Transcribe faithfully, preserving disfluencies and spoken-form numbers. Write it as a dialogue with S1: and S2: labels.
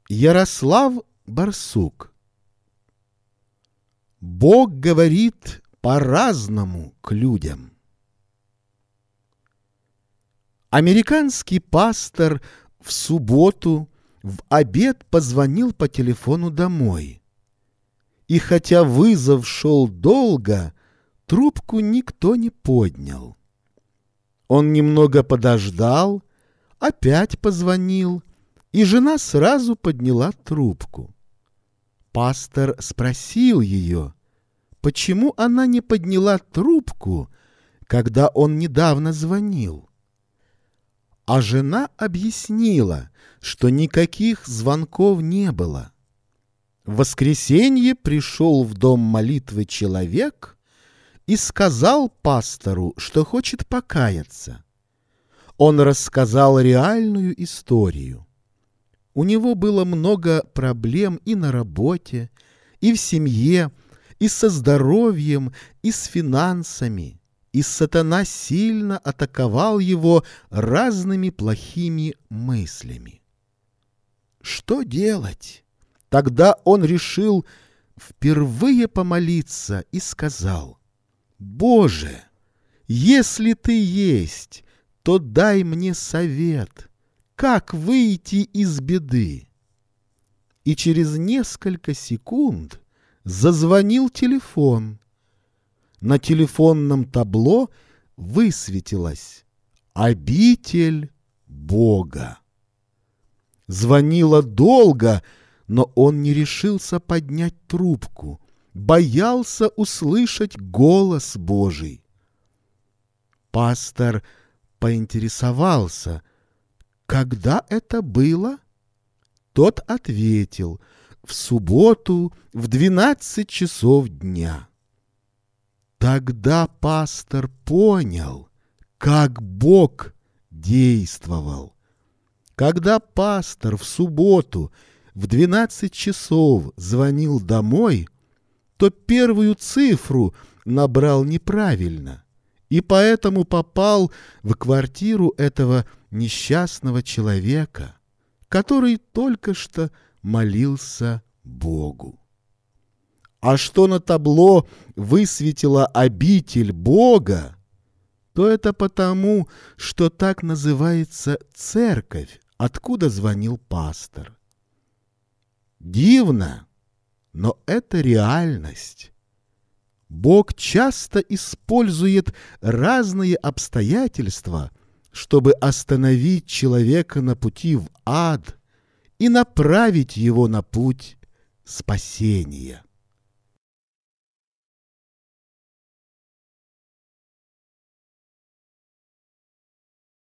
S1: Ярослав Барсук. Бог говорит по-разному к людям. Американский пастор в субботу в обед позвонил по телефону домой. И хотя вызов шел долго, трубку никто не поднял. Он немного подождал, опять позвонил, и жена сразу подняла трубку. Пастор спросил ее, почему она не подняла трубку, когда он недавно звонил. А жена объяснила, что никаких звонков не было. В воскресенье пришел в дом молитвы человек и сказал пастору, что хочет покаяться. Он рассказал реальную историю. У него было много проблем и на работе, и в семье, и со здоровьем, и с финансами. И сатана сильно атаковал его разными плохими мыслями. Что делать? Тогда он решил впервые помолиться и сказал: «Боже, если Ты есть, то дай мне совет, как выйти из беды». И через несколько секунд зазвонил телефон. На телефонном табло высветилось «Обитель Бога». Звонила долго, но он не решился поднять трубку, боялся услышать голос Божий. Пастор поинтересовался, когда это было? Тот ответил: в субботу в двенадцать часов дня. Тогда пастор понял, как Бог действовал. Когда пастор в субботу в двенадцать часов звонил домой, то первую цифру набрал неправильно и поэтому попал в квартиру этого несчастного человека, который только что молился Богу. А что на табло высветила обитель Бога, то это потому, что так называется церковь, откуда звонил пастор. Дивно, но это реальность. Бог часто использует разные обстоятельства, чтобы остановить человека на пути в ад и направить его на путь спасения.